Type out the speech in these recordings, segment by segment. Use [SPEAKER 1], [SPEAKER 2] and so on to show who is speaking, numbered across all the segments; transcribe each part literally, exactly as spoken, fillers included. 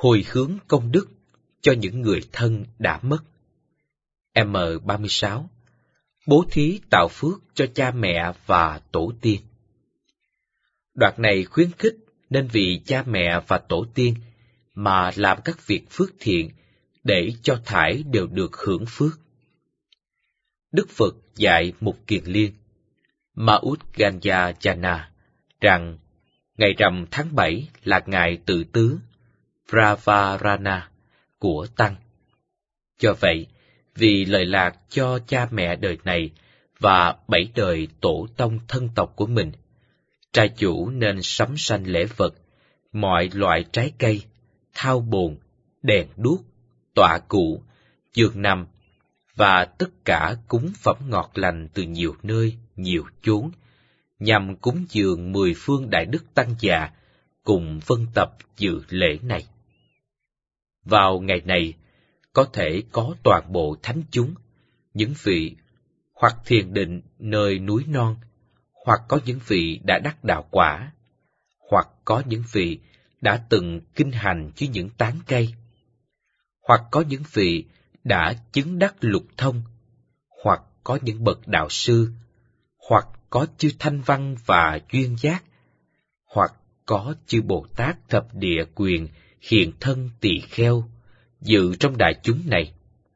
[SPEAKER 1] hồi hướng công đức cho những người thân đã mất. M ba mươi sáu. Bố thí tạo phước cho cha mẹ và tổ tiên. Đoạn này khuyến khích nên vì cha mẹ và tổ tiên mà làm các việc phước thiện để cho thảy đều được hưởng phước. Đức Phật dạy Mục Kiền Liên, Maut Ganya Jana, rằng ngày rằm tháng bảy là ngày tự tứ, Pravarana, của Tăng. Do vậy, vì lợi lạc cho cha mẹ đời này và bảy đời tổ tông thân tộc của mình, trai chủ nên sắm sanh lễ vật, mọi loại trái cây, thau bồn, đèn đuốc, tọa cụ, giường nằm, và tất cả cúng phẩm ngọt lành từ nhiều nơi, nhiều chốn, nhằm cúng dường mười phương đại đức tăng già, cùng vân tập dự lễ này. Vào ngày này, có thể có toàn bộ thánh chúng, những vị hoặc thiền định nơi núi non, hoặc có những vị đã đắc đạo quả, hoặc có những vị đã từng kinh hành với những tán cây, hoặc có những vị đã chứng đắc lục thông, hoặc có những bậc đạo sư, hoặc có chư Thanh Văn và Duyên Giác, hoặc có chư Bồ Tát thập địa quyền hiện thân tỳ kheo dự trong đại chúng này.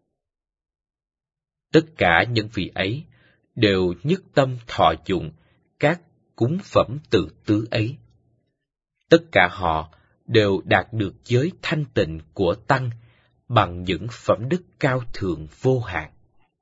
[SPEAKER 1] Tất cả những vị ấy đều nhất tâm thọ dụng các cúng phẩm tự tứ ấy. Tất cả họ đều đạt được giới thanh tịnh của Tăng bằng những phẩm đức cao thượng vô hạn.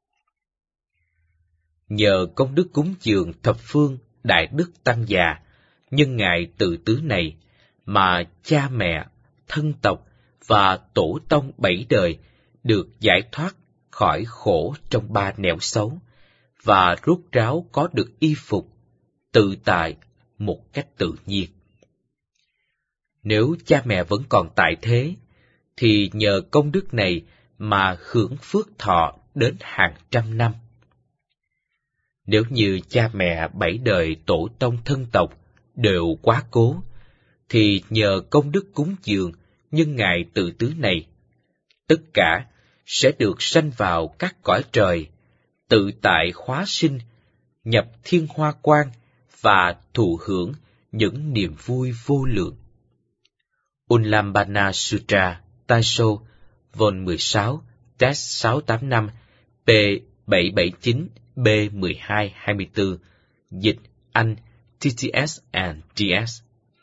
[SPEAKER 1] Nhờ công đức cúng dường thập phương đại đức tăng già nhân ngày tự tứ này mà cha mẹ, thân tộc và tổ tông bảy đời được giải thoát khỏi khổ trong ba nẻo xấu và rốt ráo có được y phục, tự tại một cách tự nhiên. Nếu cha mẹ vẫn còn tại thế, thì nhờ công đức này mà hưởng phước thọ đến hàng trăm năm. Nếu như cha mẹ bảy đời tổ tông thân tộc đều quá cố, thì nhờ công đức cúng dường nhân ngày tự tứ này, tất cả sẽ được sanh vào các cõi trời, tự tại hóa sinh, nhập thiên hoa quan và thụ hưởng những niềm vui vô lượng. Ullambana Sutra, Taisho, Vol mười sáu, Test sáu tám năm, P bảy bảy chín, B mười hai hai mươi tư, dịch Anh, T T S and D S.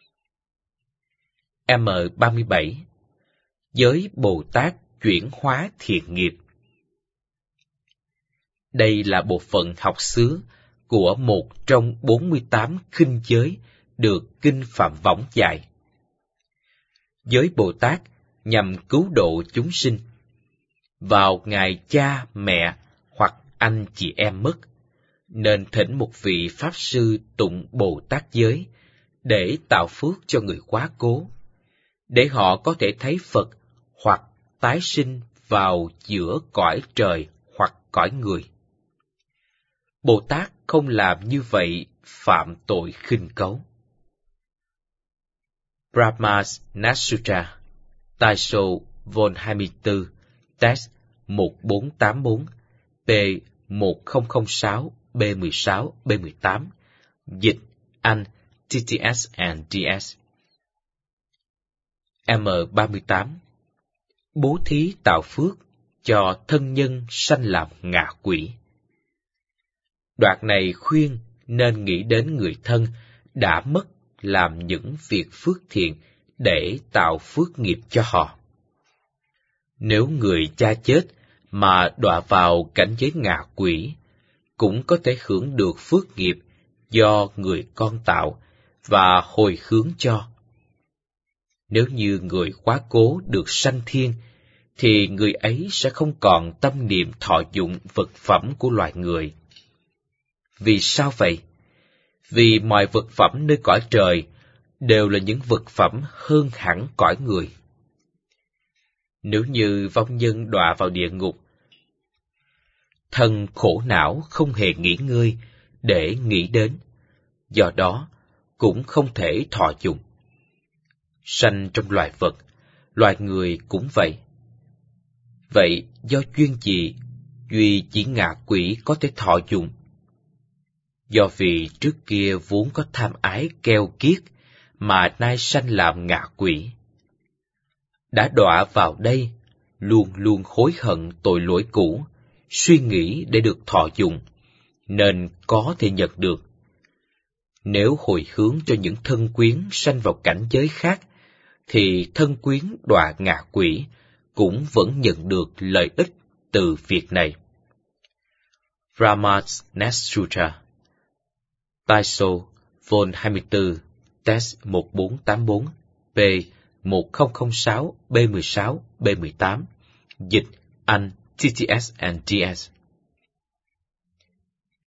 [SPEAKER 1] M ba mươi bảy. Giới Bồ Tát chuyển hóa thiện nghiệp. Đây là bộ phận học xứ của một trong bốn mươi tám khinh giới được Kinh Phạm Võng dạy. Giới Bồ Tát nhằm cứu độ chúng sinh. Vào ngày cha, mẹ hoặc anh chị em mất, nên thỉnh một vị Pháp Sư tụng Bồ Tát giới để tạo phước cho người quá cố, để họ có thể thấy Phật hoặc tái sinh vào giữa cõi trời hoặc cõi người. Bồ Tát không làm như vậy phạm tội khinh cấu. Brahmas Sutra, Taisho, Vol hai mươi tư, Test một bốn tám bốn, P một không không sáu, B mười sáu, B mười tám, dịch Anh, T T S and D S. M ba mươi tám. Bố thí tạo phước cho thân nhân sanh làm ngạ quỷ. Đoạn này khuyên nên nghĩ đến người thân đã mất làm những việc phước thiện để tạo phước nghiệp cho họ. Nếu người cha chết mà đọa vào cảnh giới ngạ quỷ, cũng có thể hưởng được phước nghiệp do người con tạo và hồi hướng cho. Nếu như người quá cố được sanh thiên, thì người ấy sẽ không còn tâm niệm thọ dụng vật phẩm của loài người. Vì sao vậy? Vì mọi vật phẩm nơi cõi trời đều là những vật phẩm hơn hẳn cõi người. Nếu như vong nhân đọa vào địa ngục, thân khổ não không hề nghỉ ngơi để nghĩ đến, do đó cũng không thể thọ dụng. Sanh trong loài vật, loài người cũng vậy. Vậy do duyên gì duy chỉ ngạ quỷ có thể thọ dụng? Do vì trước kia vốn có tham ái keo kiết mà nay sanh làm ngạ quỷ. Đã đọa vào đây, luôn luôn hối hận tội lỗi cũ, suy nghĩ để được thọ dụng, nên có thể nhận được. Nếu hồi hướng cho những thân quyến sanh vào cảnh giới khác, thì thân quyến đọa ngạ quỷ cũng vẫn nhận được lợi ích từ việc này. Brahma's Nest Sutra, Taiso, Vol hai mươi tư, Text một bốn tám bốn, P một không không sáu B mười sáu B mười tám, dịch Anh T T S and D S.